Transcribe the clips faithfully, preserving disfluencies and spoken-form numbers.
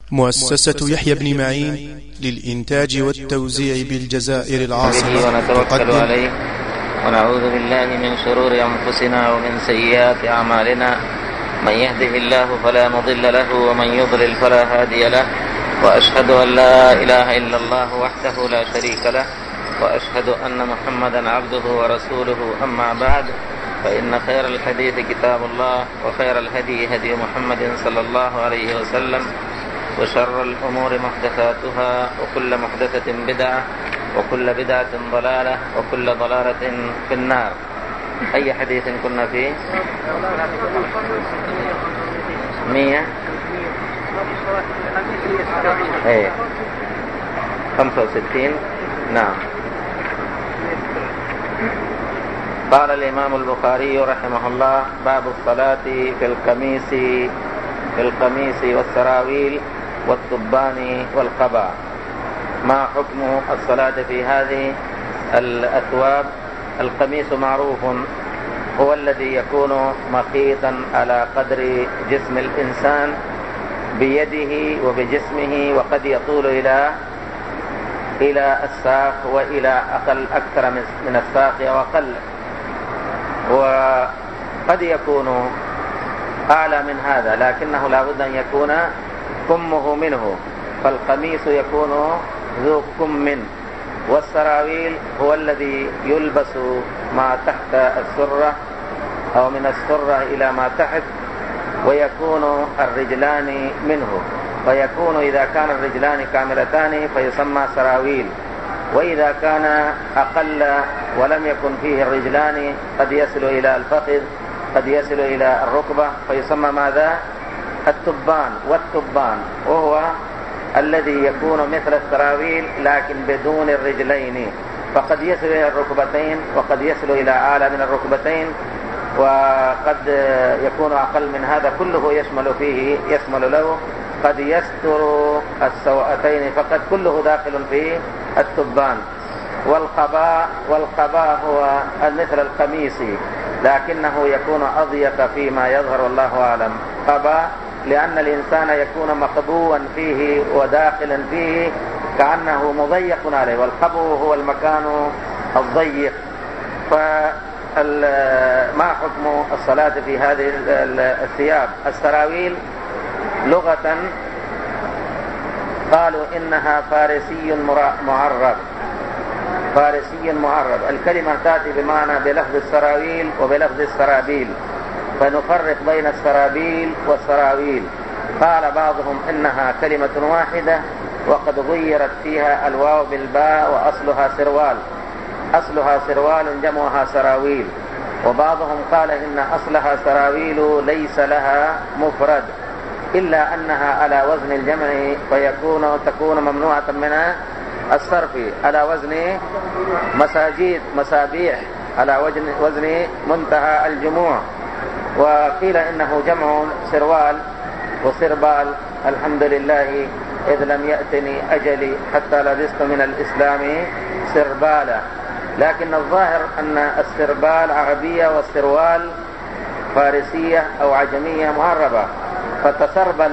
مؤسسة يحيى بن معين للإنتاج والتوزيع بالجزائر العاصمة ونتوكل عليه ونعوذ بالله من شرور أنفسنا ومن سيئات أعمالنا. من يهده الله فلا مضل له ومن يضلل فلا هادي له، وأشهد أن لا إله إلا الله وحده لا شريك له، وأشهد أن محمدا عبده ورسوله. أما بعد، فإن خير الحديث كتاب الله، وخير الهدي هدي محمد صلى الله عليه وسلم، وشر الأمور محدثاتها، وكل محدثة بدعة، وكل بدعة ضلالة، وكل ضلالة في النار. أي حديث كنا فيه؟ مية ايه خمسة وستين. نعم. قال الإمام البخاري رحمه الله: باب الصلاة في القميص في القميص والسراويل والتبان والقبا. ما حكم الصلاة في هذه الأثواب؟ القميص معروف هو الذي يكون مخيطا على قدر جسم الإنسان بيده وبجسمه، وقد يطول إلى إلى الساق وإلى أقل أكثر من الساق وأقل، وقد يكون أعلى من هذا، لكنه لا بد أن يكون كمه منه، فالقميص يكون ذو كم. والسراويل هو الذي يلبس ما تحت السرة أو من السرة إلى ما تحت، ويكون الرجلان منه، فيكون إذا كان الرجلان كاملتان فيسمى سراويل، وإذا كان أقل ولم يكن فيه الرجلان قد يصل إلى الفخذ، قد يصل إلى الركبة، فيسمى ماذا؟ التبان. والتبان وهو الذي يكون مثل السراويل لكن بدون الرجلين، فقد يصل إلى الركبتين، وقد يصل إلى أعلى من الركبتين، وقد يكون أقل من هذا. كله يشمل فيه يشمل له، قد يستر السوأتين فقد كله داخل في التبان. والقباء والقباء هو مثل القميص لكنه يكون أضيق فيما يظهر، والله أعلم. قباء لأن الإنسان يكون مقبوا فيه وداخلا فيه كأنه مضيق عليه، والقبو هو المكان الضيق. فما حكم الصلاة في هذه الثياب؟ السراويل لغة قالوا إنها فارسي معرب، فارسي معرب. الكلمة تأتي بمعنى بلفظ السراويل وبلفظ السرابيل، فنفرق بين السرابيل والسراويل. قال بعضهم إنها كلمة واحدة وقد غيرت فيها الواو بالباء وأصلها سروال، أصلها سروال جمعها سراويل. وبعضهم قال إن أصلها سراويل ليس لها مفرد، إلا أنها على وزن الجمع فيكون تكون ممنوعة من الصرف، على وزن مساجيد مسابيح، على وزن وزن منتهى الجموع. وقيل إنه جمع سروال وسربال. الحمد لله إذ لم يأتني أجلي حتى لبست من الإسلام سربالا، لكن الظاهر أن السربال عربية والسروال فارسية أو عجمية معربة، فتسربل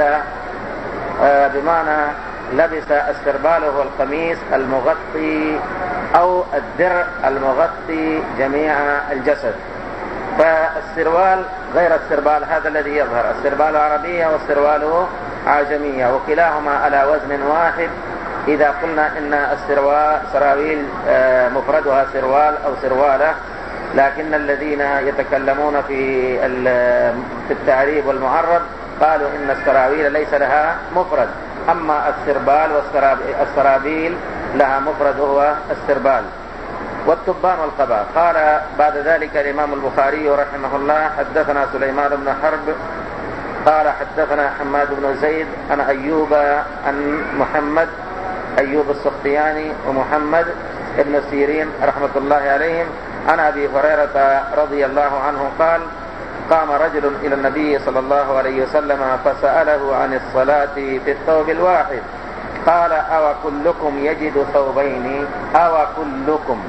بمعنى لبس. السربال هو القميص المغطي أو الدرع المغطي جميع الجسد، فالسروال غير السربال، هذا الذي يظهر. السربال عربية والسروال عجمية، وكلاهما على وزن واحد. إذا قلنا إن السراويل مفردها سروال أو سروالة، لكن الذين يتكلمون في في التعريب والمعرب قالوا إن السراويل ليس لها مفرد، أما السربال والسرابيل لها مفرد هو السربال. والتبان والقباء. قال بعد ذلك الإمام البخاري رحمه الله: حدثنا سليمان بن حرب قال حدثنا حماد بن زيد عن أيوب عن محمد أيوب السختياني ومحمد ابن سيرين رحمة الله عليهم عن أبي هريرة رضي الله عنه قال: قام رجل إلى النبي صلى الله عليه وسلم فسأله عن الصلاة في الثوب الواحد، قال: أو كلكم يجد ثوبين؟ أو كلكم.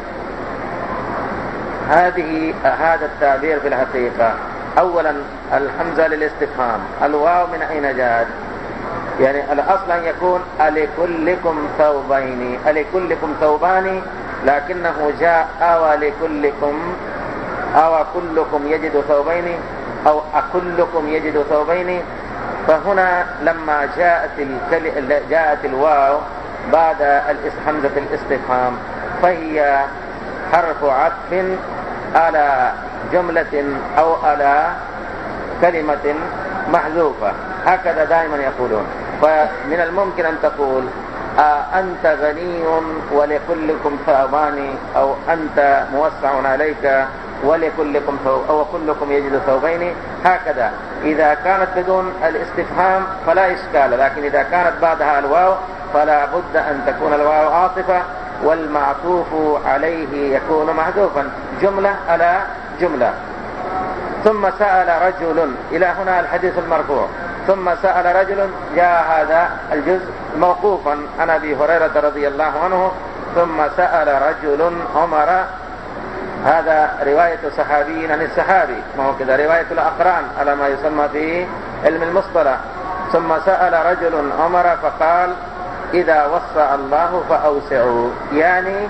هذه هذا التعبير في الحقيقة أولا الحمزة للاستفهام، الواو من أين جاءت؟ يعني الأصل أن يكون ألكلكم ثوبين، ألكلكم ثوبان، لكنه جاء أو لكلكم أو كلكم يجد ثوبين أو أكلكم يجد ثوبين. فهنا لما جاءت الكل... جاءت الواو بعد همزة الاستفهام فهي حرف عطف على جملة أو على كلمة محذوفة، هكذا دائما يقولون. فمن الممكن أن تقول أنت غني ولكلكم ثوبان، أو أنت موسع عليك ولكلكم ثوب، أو كلكم يجد ثوبين، هكذا. إذا كانت بدون الاستفهام فلا إشكال، لكن إذا كانت بعدها الواو فلا بد أن تكون الواو عاطفة والمعطوف عليه يكون محذوفا، جملة على جملة. ثم سأل رجل، إلى هنا الحديث المرفوع. ثم سأل رجل، جاء هذا الجزء موقوفا عن أبي هريرة رضي الله عنه. ثم سأل رجل عمر، هذا رواية صحابي عن الصحابي، ما هو كذا رواية الأقران على ما يسمى في علم المصطلح. ثم سأل رجل عمر فقال إذا وسع الله فأوسعوا، يعني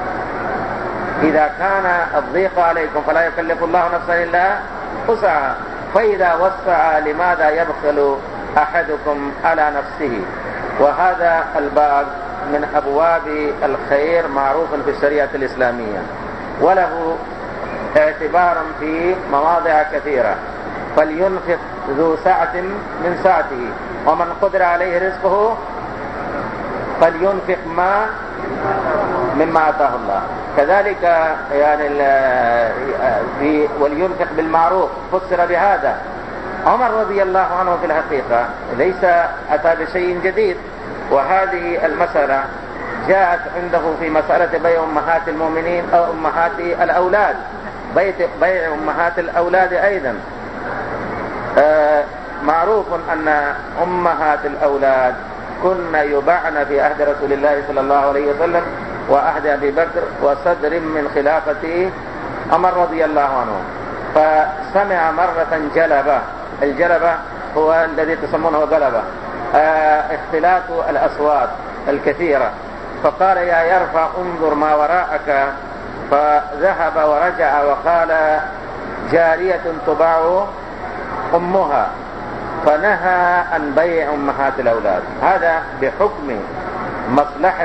إذا كان الضيق عليكم فلا يكلف الله نفسا إلا وسعها، فإذا وسع لماذا يبخل أحدكم على نفسه؟ وهذا الباب من أبواب الخير معروف في الشريعة الإسلامية، وله اعتبار في مواضع كثيرة. فلينفق ذو سعة من سعته، ومن قدر عليه رزقه فلينفق ما مما آتاه الله. كذلك يعني في ولينفق بالمعروف فسر بهذا. عمر رضي الله عنه في الحقيقة ليس أتى بشيء جديد، وهذه المسألة جاءت عنده في مسألة بيع أمهات المؤمنين أو أمهات الأولاد، بيع أمهات الأولاد أيضا. آه معروف أن أمهات الأولاد كن يباعن في عهد رسول الله صلى الله عليه وسلم وعهد أبي بكر وصدر من خلافة عمر رضي الله عنه. فسمع مرة جلبة، الجلبة هو الذي تسمونه قلبة، آه اختلاط الأصوات الكثيرة. فقال يا يرفع انظر ما وراءك، فذهب ورجع وقال جارية تباع أمها، فنهى عن بيع أمهات الأولاد. هذا بحكم مصلحة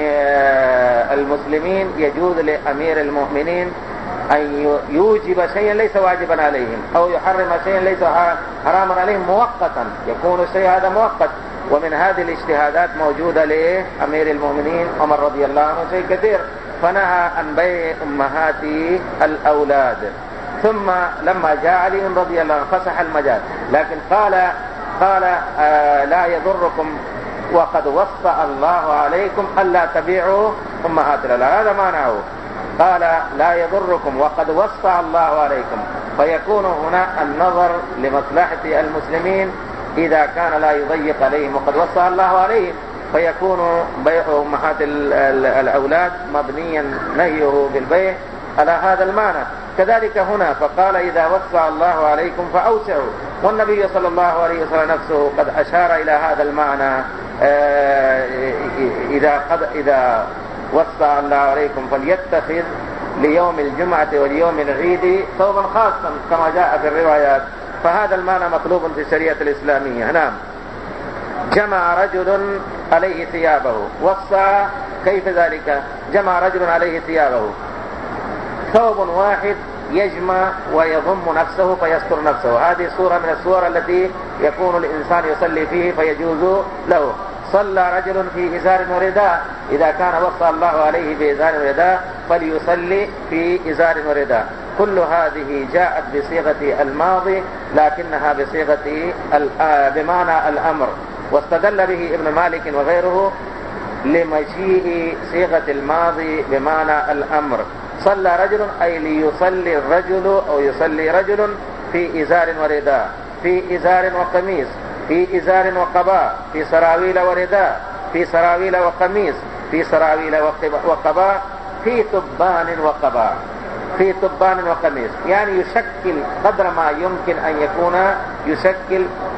المسلمين يجوز لأمير المؤمنين أن يوجب شيئا ليس واجبا عليهم، أو يحرم شيئا ليس حراما عليهم مؤقتا، يكون الشيء هذا مؤقت. ومن هذه الاجتهادات موجودة لأمير المؤمنين عمر رضي الله عنه شيء كثير، فنهى عن بيع أمهات الأولاد. ثم لما جاء علي رضي الله عنه فسح المجال، لكن قال قال آه لا يضركم وقد وصى الله عليكم ألا تبيعوا أمهات الأولاد، هذا معناه. قال لا يضركم وقد وصى الله عليكم، فيكون هنا النظر لمصلحة المسلمين إذا كان لا يضيق عليهم وقد وصى الله عليهم، فيكون بيع أمهات الأولاد مبنيا نهيه بالبيع على هذا المعنى. كذلك هنا فقال إذا وسع الله عليكم فأوسعوا، والنبي صلى الله عليه وسلم نفسه قد أشار إلى هذا المعنى. إذا قد إذا وسع الله عليكم فليتخذ ليوم الجمعة واليوم العيد ثوبا خاصا كما جاء في الروايات. فهذا المعنى مطلوب في الشريعة الإسلامية. نعم. جمع رجل عليه ثيابه، وسع كيف ذلك؟ جمع رجل عليه ثيابه، ثوب واحد يجمع ويضم نفسه فيستر نفسه. هذه صورة من الصور التي يكون الإنسان يصلي فيه فيجوز له. صلى رجل في إزار ورداء، إذا كان وصى الله عليه بإزار ورداء فليصلي في إزار ورداء. كل هذه جاءت بصيغة الماضي لكنها بصيغة بمعنى الأمر، واستدل به ابن مالك وغيره لمجيء صيغة الماضي بمعنى الأمر. صلى رجل أي ليصلي الرجل أو يصلي رجل في إزار ورداء، في إزار وقميص، في إزار وقباء، في سراويل ورداء، في سراويل وقميص، في سراويل وقباء، في تبان وقباء، في تبان وقميص. يعني يشكل قدر ما يمكن أن يكون يشكل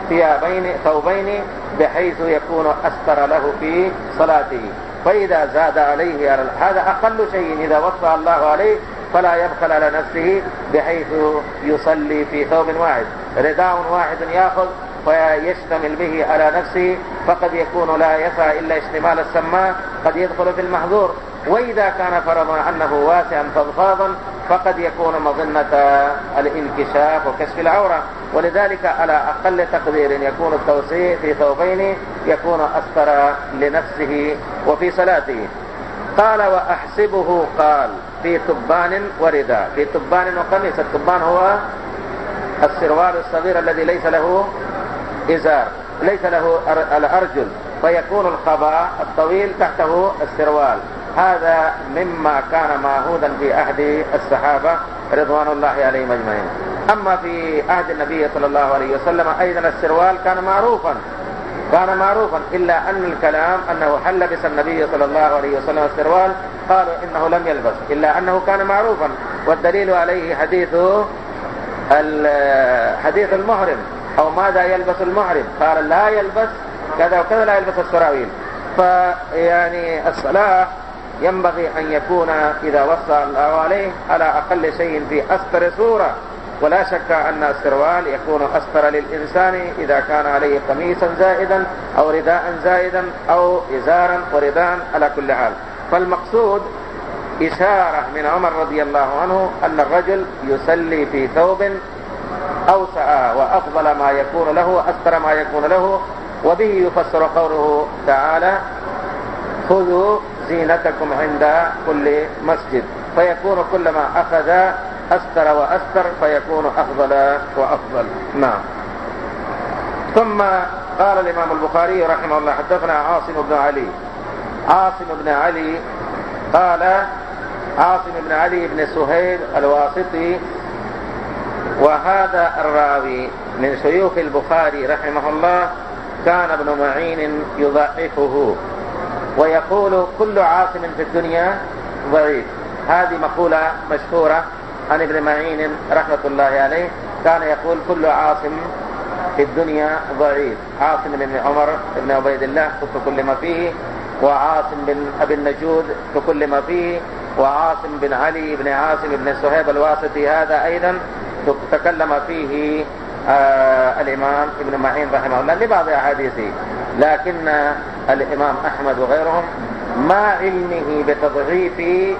ثيابين ثوبين بحيث يكون أستر له في صلاته. فإذا زاد عليه هذا أقل شيء إذا وصى الله عليه فلا يبخل على نفسه بحيث يصلي في ثوب واحد. رداء واحد يأخذ ويشتمل به على نفسه فقد يكون لا يسعى إلا اشتمال السماء، قد يدخل في المحظور. وإذا كان فرضا أنه واسعا فضفاضا فقد يكون مظنة الانكشاف وكشف العورة. ولذلك على أقل تقدير يكون التوسيع في ثوبين يكون أستر لنفسه وفي صلاته. قال وأحسبه قال في تبان ورداء، في تبان وقميص. التبان هو السروال الصغير الذي ليس له إزار، ليس له الأرجل، فيكون القباء الطويل تحته السروال. هذا مما كان معهودا في عهد الصحابة رضوان الله عليهم أجمعين. أما في عهد النبي صلى الله عليه وسلم أيضا السروال كان معروفا كان معروفا إلا أن الكلام أنه هل لبس النبي صلى الله عليه وسلم السروال، قالوا إنه لم يلبس، إلا أنه كان معروفا. والدليل عليه حديث حديث المحرم أو ماذا يلبس المحرم، قال لا يلبس كذا وكذا، لا يلبس السراويل. فيعني الصلاة ينبغي أن يكون إذا وصى الله عليه على أقل شيء في أستر صورة. ولا شك أن السروال يكون أستر للإنسان إذا كان عليه قميصا زائدا أو رداء زائدا أو إزارا ورداء على كل حال. فالمقصود إشارة من عمر رضي الله عنه أن الرجل يصلي في ثوب أوسع وأفضل ما يكون له وأستر ما يكون له. وبه يفسر قوله تعالى خذوا زينتكم عند كل مسجد، فيكون كلما أخذ أستر وأستر فيكون أفضل وأفضل. نعم. ثم قال الإمام البخاري رحمه الله حدثنا عاصم بن علي عاصم بن علي قال عاصم بن علي بن سهيل الواسطي، وهذا الراوي من شيوخ البخاري رحمه الله كان ابن معين يضعفه ويقول كل عاصم في الدنيا ضعيف. هذه مقولة مشهورة عن ابن معين رحمة الله عليه، كان يقول كل عاصم في الدنيا ضعيف. عاصم بن عمر بن عبيد الله ككل ما فيه، وعاصم بن أبي النجود ككل ما فيه، وعاصم بن علي بن عاصم بن سهيب الواسطي هذا أيضا تكلم فيه آه الإمام ابن معين رحمه الله لبعض أحاديثه. لكن الإمام أحمد وغيرهم مع علمه بتضعيف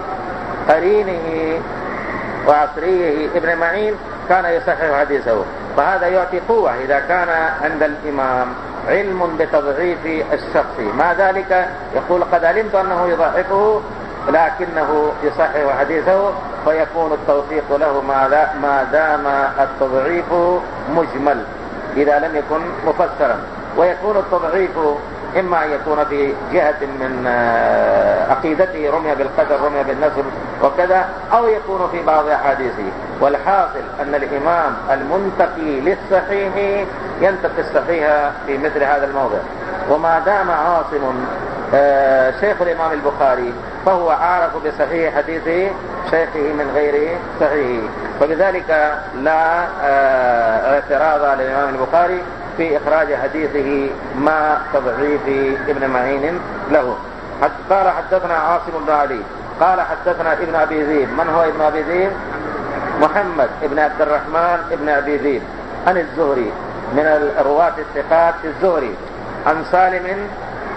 قرينه وعصريه ابن معين كان يصحح حديثه. فهذا يعطي قوة إذا كان عند الإمام علم بتضعيف الشخص، مع ذلك يقول قد علمت أنه يضعفه لكنه يصحح حديثه، فيكون التوثيق له ما دام التضعيف مجمل إذا لم يكن مفسرا. ويكون التضعيف إما أن يكون في جهة من عقيدته رمي بالقدر رمي بالنسب وكذا، أو يكون في بعض أحاديثه. والحاصل أن الإمام المنتقي للصحيح ينتقي الصحيح في مثل هذا الموضع. وما دام عاصم شيخ الإمام البخاري فهو أعرف بصحيح حديث شيخه من غير صحيح، فلذلك لا اعتراض على الإمام البخاري في إخراج حديثه مع تضعيف ابن معين له. قال حدثنا عاصم بن علي قال حدثنا ابن أبي ذئب. من هو ابن أبي ذئب؟ محمد ابن عبد الرحمن ابن أبي ذئب عن الزهري من الرواة الثقات الزهري عن سالم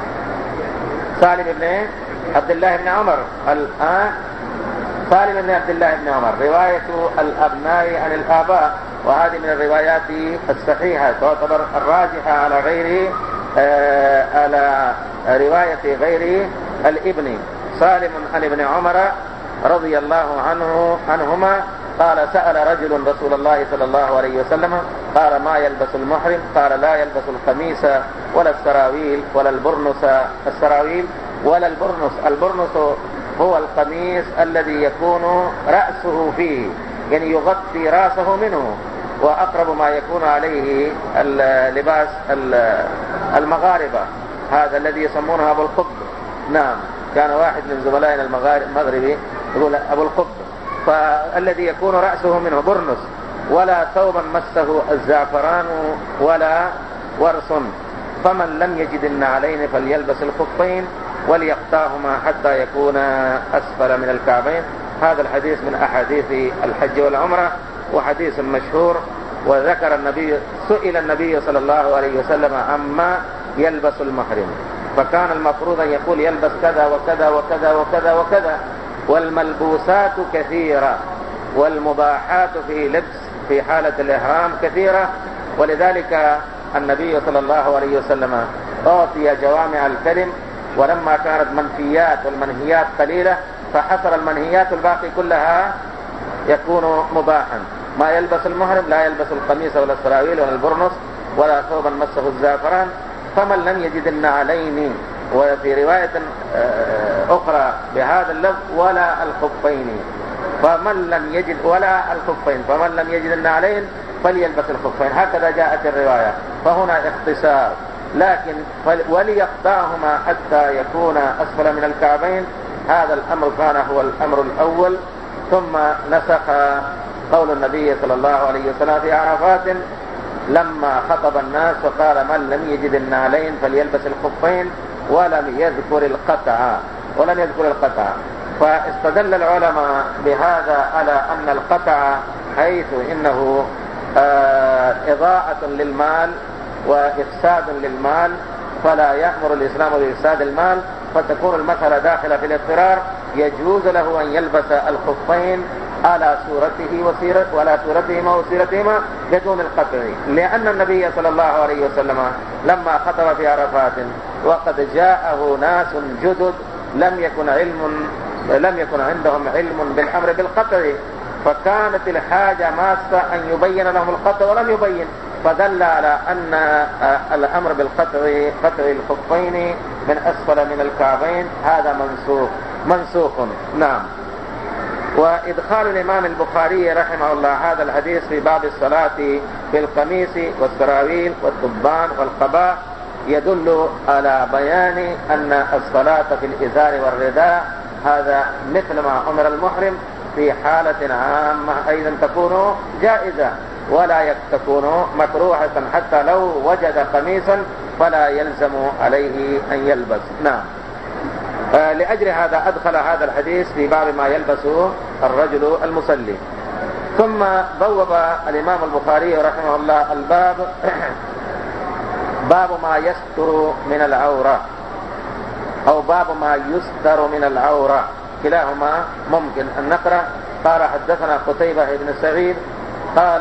سالم بن عبد الله بن عمر. الآن سالم بن عبد الله بن عمر رواية الأبناء عن الآباء، وهذه من الروايات الصحيحة تعتبر الراجحة على غير آه على رواية غير الابن. سالم عن ابن عمر رضي الله عنه عنهما قال سأل رجل رسول الله صلى الله عليه وسلم قال ما يلبس المحرم؟ قال لا يلبس القميص ولا السراويل ولا البرنس السراويل ولا البرنس. البرنس هو القميص الذي يكون رأسه فيه، يعني يغطي رأسه منه، وأقرب ما يكون عليه اللباس المغاربة، هذا الذي يسمونه أبو القب. نعم، كان واحد من زملائنا المغربي يقول أبو القب، فالذي يكون رأسه منه برنس. ولا ثوبا مسه الزعفران ولا ورس، فمن لم يجد النعلين فليلبس الخفين وليقطعهما حتى يكون أسفل من الكعبين. هذا الحديث من أحاديث الحج والعمرة وحديث مشهور. وذكر النبي سئل النبي صلى الله عليه وسلم عما يلبس المحرم، فكان المفروض أن يقول يلبس كذا وكذا وكذا وكذا وكذا. والملبوسات كثيرة والمباحات في لبس في حالة الإحرام كثيرة، ولذلك النبي صلى الله عليه وسلم أعطي جوامع الكلم، ولما كانت منفيات والمنهيات قليلة فحصر المنهيات الباقي كلها يكون مباحا. ما يلبس المحرم لا يلبس القميص ولا السراويل ولا البرنس ولا ثوبا مسه الزعفران. فمن لم يجد النعلين، وفي رواية أخرى بهذا اللفظ ولا الخفين، فمن لم يجد ولا الخفين فمن لم يجد النعلين فليلبس الخفين، هكذا جاءت الرواية. فهنا اختصار، لكن وليقطعهما حتى يكون أسفل من الكعبين. هذا الأمر كان هو الأمر الأول، ثم نسخ قول النبي صلى الله عليه وسلم في عرفات لما خطب الناس وقال من لم يجد النعلين فليلبس الخفين، ولم يذكر القطع ولم يذكر القطع فاستدل العلماء بهذا على أن القطع حيث إنه آه إضاعة للمال وإفساد للمال، فلا يأمر الإسلام بإفساد المال، فتكون المسألة داخلة في الاضطرار. يجوز له أن يلبس الخفين على صورته وسيرة ولا صورتهما وسيرتهما بدون القطع، لأن النبي صلى الله عليه وسلم لما خطب في عرفات وقد جاءه ناس جدد لم يكن علم لم يكن عندهم علم بالأمر بالقطع، فكانت الحاجة ماسة أن يبين لهم القطع ولم يبين، فدل على أن الأمر بالقطع قطع الخفين من أسفل من الكعبين هذا منسوخ منسوخ نعم. وإدخال الإمام البخاري رحمه الله هذا الحديث في باب الصلاة بالقميص والسراويل والتبان والقباء يدل على بيان أن الصلاة في الإزار والرداء هذا مثل ما أمر المحرم في حالة عامة أيضا تكون جائزة ولا تكون مكروهة، حتى لو وجد قميصا فلا يلزم عليه أن يلبس. نعم. آه لأجل هذا أدخل هذا الحديث في باب ما يلبسه الرجل المصلي. ثم بوب الإمام البخاري رحمه الله الباب باب ما يستر من العورة أو باب ما يستر من العورة، كلاهما ممكن أن نقرأ. قال حدثنا قتيبة بن سعيد قال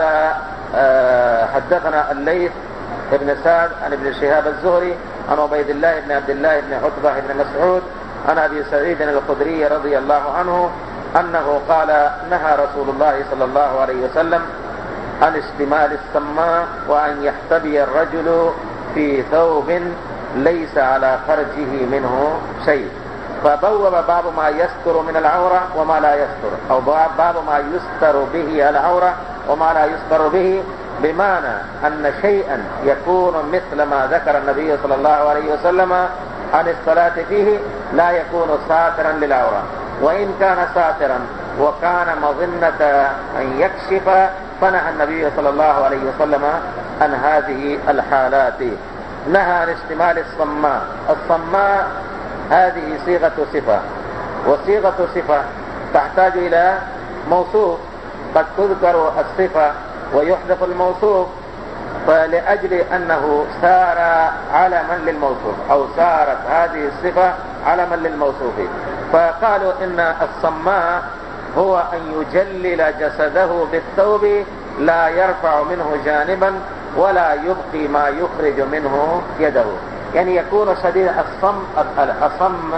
آه حدثنا الليث بن سعد عن ابن شهاب الزهري عن عبيد الله بن عبد الله بن عتبة بن مسعود عن أبي سعيد الخدري رضي الله عنه أنه قال نهى رسول الله صلى الله عليه وسلم عن اشتمال السماء وأن يحتبي الرجل في ثوب ليس على فرجه منه شيء. فبوب باب ما يستر من العورة وما لا يستر، أو باب ما يستر به العورة وما لا يستر به، بمعنى أن شيئا يكون مثل ما ذكر النبي صلى الله عليه وسلم عن الصلاة فيه لا يكون ساترا للعورة، وإن كان ساترا وكان مظنة أن يكشف فنهى النبي صلى الله عليه وسلم عن هذه الحالات. نهى عن اشتمال الصماء. الصماء هذه صيغة صفة، وصيغة صفة تحتاج إلى موصوف، قد تذكر الصفة ويحذف الموصوف، فلأجل أنه صار علما للموصوف أو صارت هذه الصفة علما للموصوف، فقالوا إن الصماء هو أن يجلل جسده بالثوب لا يرفع منه جانبا ولا يبقي ما يخرج منه يده، يعني يكون شديد الصم. الصم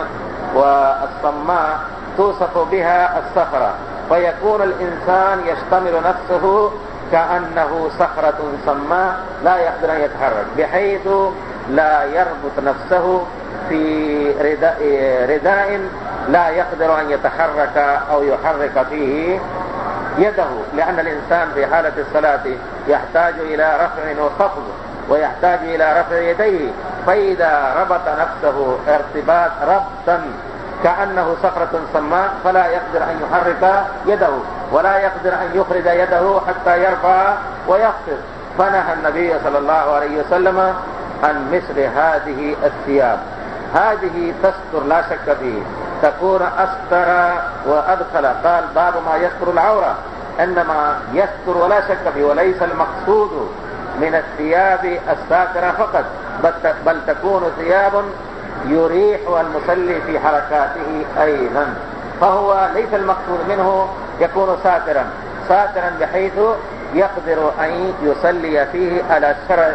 والصماء توصف بها الصخرة، فيكون الإنسان يشتمل نفسه كأنه صخرة صماء لا يقدر أن يتحرك، بحيث لا يربط نفسه في رداء, رداء لا يقدر أن يتحرك أو يحرك فيه يده، لأن الإنسان في حالة الصلاة يحتاج إلى رفع وخفض ويحتاج إلى رفع يديه، فإذا ربط نفسه ارتباط ربطا كأنه صخرة صماء فلا يقدر أن يحرك يده ولا يقدر أن يخرج يده حتى يرفع ويخفض، فنهى النبي صلى الله عليه وسلم عن مثل هذه الثياب. هذه تستر لا شك فيه، تكون أستر وأدخل. قال باب ما يستر العورة، إنما يستر ولا شك فيه، وليس المقصود من الثياب الساترة فقط، بل تكون ثياب يريح المصلي في حركاته أيضا. فهو ليس المقصود منه يكون ساترا ساترا بحيث يقدر أن يصلي فيه على الشرع،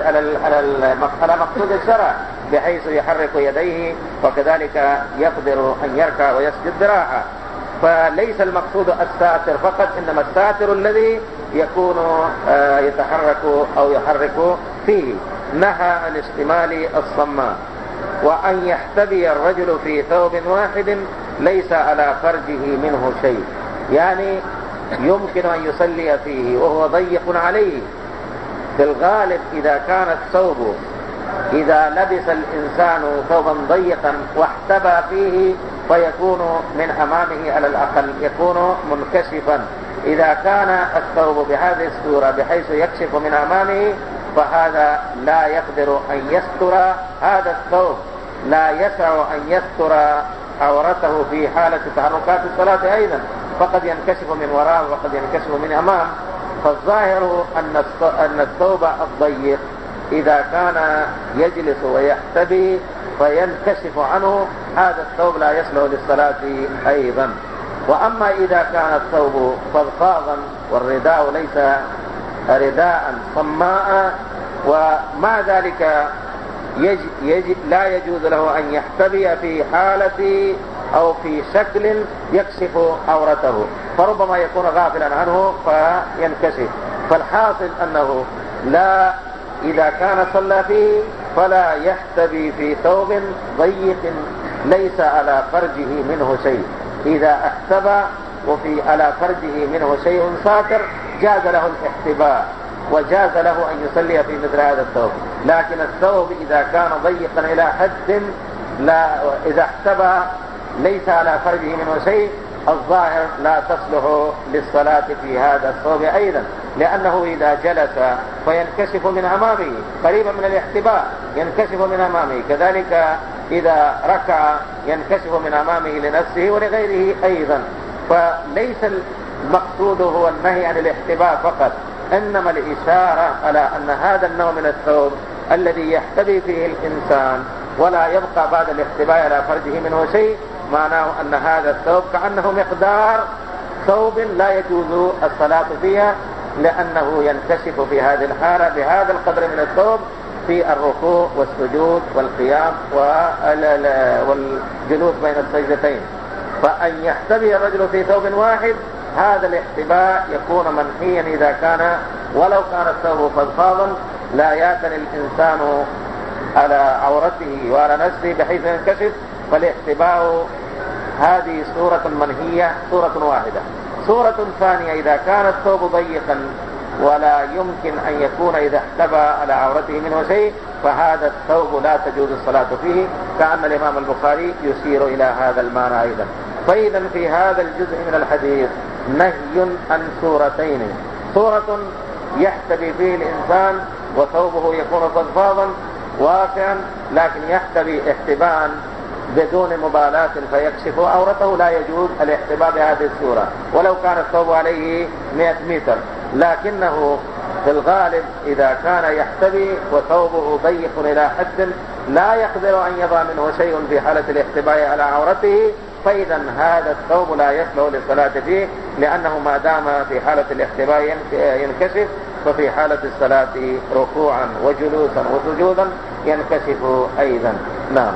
على مقصود الشرع، بحيث يحرك يديه، وكذلك يقدر أن يركع ويسجد براحة. فليس المقصود الساتر فقط، إنما الساتر الذي يكون يتحرك أو يحرك فيه. نهى عن اشتمال الصماء، وأن يحتبي الرجل في ثوب واحد ليس على فرجه منه شيء، يعني يمكن أن يصلي فيه وهو ضيق عليه. في الغالب إذا كان الثوب، إذا لبس الإنسان ثوبا ضيقا واحتبى فيه فيكون من أمامه على الأقل يكون منكشفا. إذا كان الثوب بهذه الصورة بحيث يكشف من أمامه فهذا لا يقدر أن يستر، هذا الثوب لا يسع أن يستر عورته في حالة تحركات الصلاة أيضا، فقد ينكشف من وراء وقد ينكشف من أمام. فالظاهر أن الثوب الضيق إذا كان يجلس ويحتبي فينكشف عنه، هذا الثوب لا يصلح للصلاة أيضا. وأما إذا كان الثوب فضفاضا والرداء ليس رداء صماء، ومع ذلك يج يج لا يجوز له أن يحتبي في حالة أو في شكل يكشف عورته، فربما يكون غافلا عنه فينكشف. فالحاصل أنه لا، إذا كان صلى فيه فلا يحتبي في ثوب ضيق ليس على فرجه منه شيء. إذا احتبى وفي على فرجه منه شيء ساتر جاز له الاحتباء وجاز له أن يصلي في مثل هذا الثوب. لكن الثوب إذا كان ضيقا إلى حد لا، إذا احتبى ليس على فرجه منه شيء، الظاهر لا تصلح للصلاة في هذا الثوب أيضا، لأنه إذا جلس فينكشف من أمامه قريبا من الاحتباء، ينكشف من أمامه، كذلك إذا ركع ينكشف من أمامه لنفسه ولغيره أيضا. فليس المقصود هو النهي عن الاحتباء فقط، إنما الإشارة على أن هذا النوع من الثوب الذي يحتبي فيه الإنسان ولا يبقى بعد الاحتباء على فرجه منه شيء، معناه أن هذا الثوب كأنه مقدار ثوب لا يجوز الصلاة فيها، لأنه ينكشف في هذه الحالة بهذا القدر من الثوب في الركوع والسجود والقيام والجلوس بين السجدتين. فأن يحتبي الرجل في ثوب واحد، هذا الاحتباء يكون منهيا إذا كان ولو كان الثوب فضفاضا لا يأتن الإنسان على عورته وعلى نفسه بحيث ينكشف، فالاحتباء هذه صورة منهية، صورة واحدة. صورة ثانية، إذا كان الثوب ضيقا ولا يمكن أن يكون إذا احتبى على عورته منه شيء، فهذا الثوب لا تجوز الصلاة فيه، كأن الإمام البخاري يشير إلى هذا المعنى أيضا. فإذا في هذا الجزء من الحديث نهي عن صورتين: صورة يحتبي فيه الإنسان وثوبه يكون فضفاضا واسعا، لكن يحتبي احتباء بدون مبالاة فيكشف عورته، لا يجوز الاحتباء بهذه الصورة ولو كان الثوب عليه مئة متر. لكنه في الغالب إذا كان يحتبي وثوبه ضيق إلى حد لا يقدر أن يضع منه شيء في حالة الاحتباء على عورته، فإذا هذا الثوب لا يصلح للصلاة فيه، لأنه ما دام في حالة الاحتباء ينكشف، ففي حالة الصلاة ركوعا وجلوسا وسجودا ينكشف أيضا. نعم.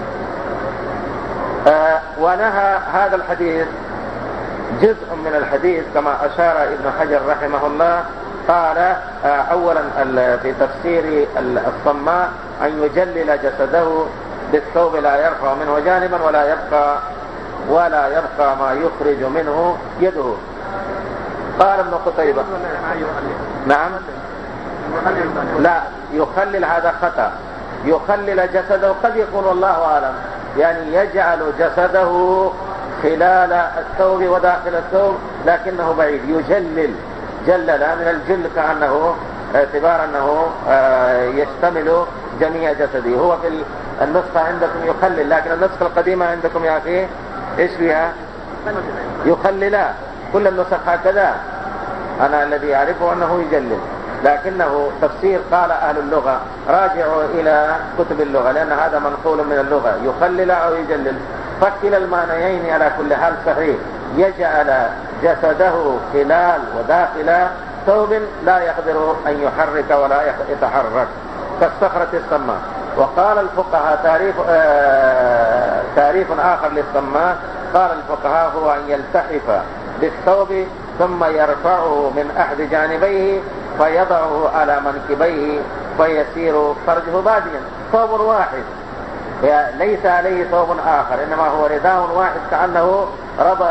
آه ونهى هذا الحديث جزء من الحديث كما أشار ابن حجر رحمه الله، قال آه أولا في تفسير الصماء أن يجلل جسده بالثوب لا يرفع منه جانبا ولا يبقى ولا يبقى ما يخرج منه يده. قال ابن قتيبة نعم لا يخلل، هذا خطأ. يخلل جسده قد يكون والله أعلم يعني يجعل جسده خلال الثوب وداخل الثوب، لكنه بعيد. يجلل، جلل من الجل كأنه اعتبار أنه يشتمل جميع جسده. هو في النسخة عندكم يخلل، لكن النسخة القديمة عندكم يا أخي إيش فيها؟ يخللا. كل النسخ هكذا. أنا الذي أعرفه أنه يجلل، لكنه تفسير قال أهل اللغة راجعوا إلى كتب اللغة، لأن هذا منقول من اللغة، يخلل أو يجلل. فكل المعنيين على كل حال صحيح. يجعل جسده خلال وداخل ثوب لا يقدر أن يحرك ولا يتحرك كالصخرة الصماء. وقال الفقهاء تعريف آه تعريف آخر للصماء، قال الفقهاء هو أن يلتحف بالثوب ثم يرفعه من أحد جانبيه فيضعه على منكبيه فيسير فرجه باديا. ثوب واحد ليس عليه ثوب آخر، إنما هو رداء واحد كأنه رضى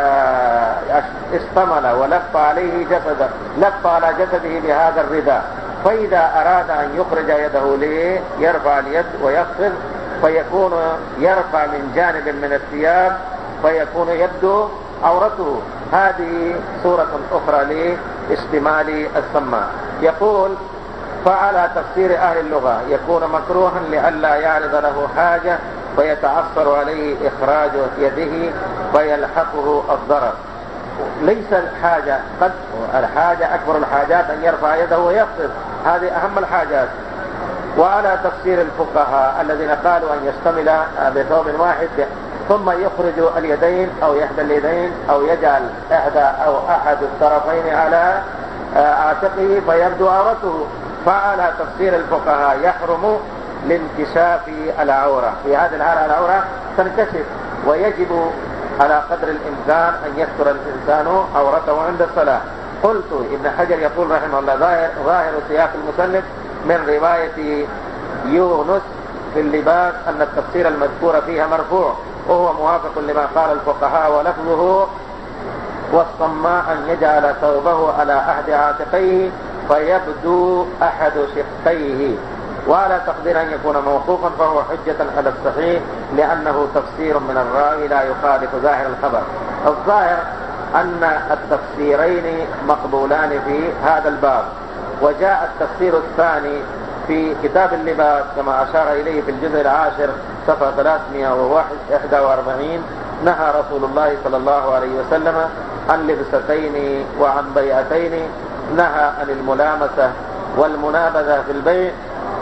اشتمل ولف عليه جسده، لف على جسده بهذا الرداء. فإذا أراد أن يخرج يده ليه يرفع اليد ويخفض، فيكون يرفع من جانب من الثياب فيكون يبدو عورته. هذه صورة أخرى لاشتمال السماء. يقول فعلى تفسير أهل اللغة يكون مكروها لئلا يعرض له حاجة فيتعثر عليه إخراج يده فيلحقه الضرر. ليس الحاجة، قد الحاجة أكبر الحاجات أن يرفع يده ويخفض، هذه أهم الحاجات. وعلى تفسير الفقهاء الذين قالوا أن يشتمل بثوب واحد ثم يخرج اليدين أو إحدى اليدين أو يجعل إحدى أو أحد الطرفين على عاتقه فيبدو عورته. فعلى تفسير الفقهاء يحرم لانكشاف العورة، في هذه الحالة العورة تنكشف، ويجب على قدر الإمكان أن يستر الإنسان عورته عند الصلاة. قلت ابن حجر يقول رحمه الله ظاهر, ظاهر سياق المسلم من رواية يونس في اللباس أن التفسير المذكور فيها مرفوع، وهو موافق لما قال الفقهاء، ولفظه والصماء أن يجعل ثوبه على أحد عاتقيه فيبدو أحد شقيه. وعلى تقدير أن يكون موقوفا فهو حجة على الصحيح لأنه تفسير من الراوي لا يخالف ظاهر الخبر. الظاهر أن التفسيرين مقبولان في هذا الباب. وجاء التفسير الثاني في كتاب اللباس كما أشار إليه في الجزء العاشر صفحة ثلاثمائة وواحد وأربعين. نهى رسول الله صلى الله عليه وسلم عن لبستين وعن بيعتين، نهى عن الملامسة والمنابذة في البيع.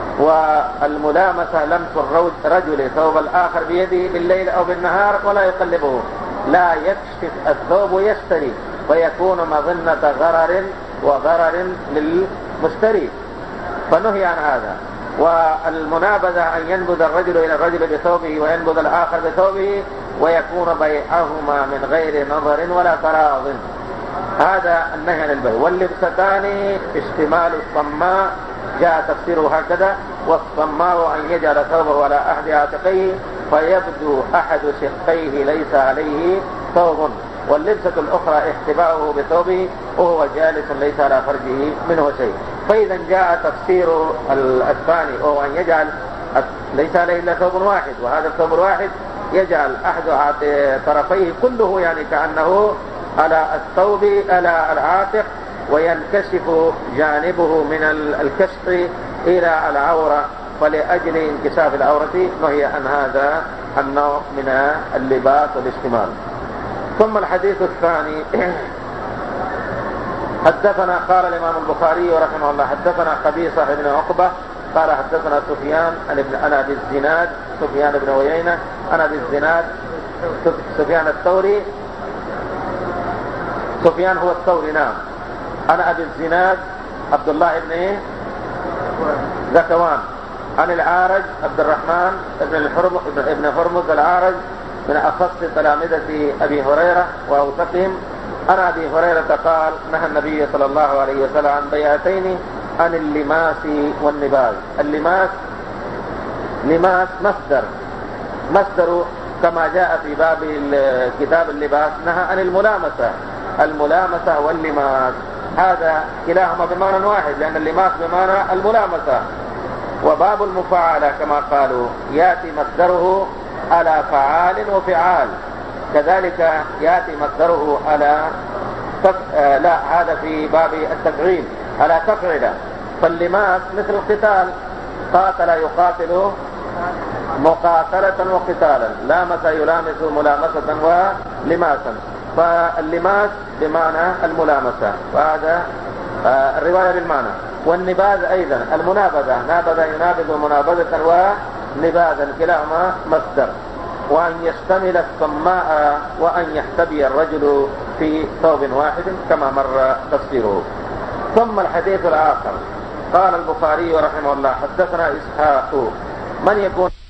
والملامسة لمس الرجل ثوب الآخر بيده بالليل أو بالنهار ولا يقلبه، لا يكشف الثوب ويشتري فيكون مظنة غرر وغرر للمشتري، فنهي عن هذا. والمنابذة أن ينبذ الرجل إلى الرجل بثوبه وينبذ الآخر بثوبه ويكون بيعهما من غير نظر ولا تراض، هذا النهي عن البيع. واللبستان اشتمال الصماء جاء تفسيره هكذا، والصماء أن يجعل ثوبه على أحد عاتقيه فيبدو أحد شقيه ليس عليه ثوب، واللبسة الأخرى احتباؤه بثوبه وهو جالس ليس على فرجه منه شيء. فإذا جاء تفسير الثاني وهو أن يجعل ليس عليه إلا ثوب واحد، وهذا الثوب الواحد يجعل أحد طرفيه كله يعني كأنه على الثوب على العاتق وينكشف جانبه من الكشف إلى العورة، فلأجل انكشاف العورة نهي عن هذا النوع من اللباس والاشتمال. ثم الحديث الثاني حدثنا قال الإمام البخاري رحمه الله حدثنا قبيصة بن عقبة قال حدثنا سفيان عن أبي الزناد سفيان بن عيينة عن أبي الزناد سفيان الثوري سفيان هو الثوري نعم عن أبي الزناد عبد الله بن ذكوان عن العارج عبد الرحمن بن هرمز العارج من أخص تلامذة أبي هريرة وأوثقهم. عن أبي هريرة قال نهى النبي صلى الله عليه وسلم عن بيعتين عن اللماس والنباذ. اللماس لماس مصدر مصدر كما جاء في باب كتاب اللباس نهى عن الملامسة. الملامسة واللماس هذا كلاهما بمعنى واحد، لأن اللماس بمعنى الملامسة. وباب المفاعلة كما قالوا يأتي مصدره على فعال وفعال، كذلك يأتي مصدره على تف... آه لا هذا في باب التفعيل على تفعل. فاللماس مثل القتال، قاتل يقاتل مقاتلة وقتالا، لامس يلامس ملامسة ولماسا، فاللماس بمعنى الملامسة، وهذا الرواية بالمعنى. والنباذ أيضا المنابذة، نابذ ينابذ منابذة ونباذا، كلاهما مصدر. وأن يشتمل الصماء وأن يحتبي الرجل في ثوب واحد كما مر تفسيره. ثم الحديث الآخر، قال البخاري رحمه الله: حدثنا إسحاق من يكون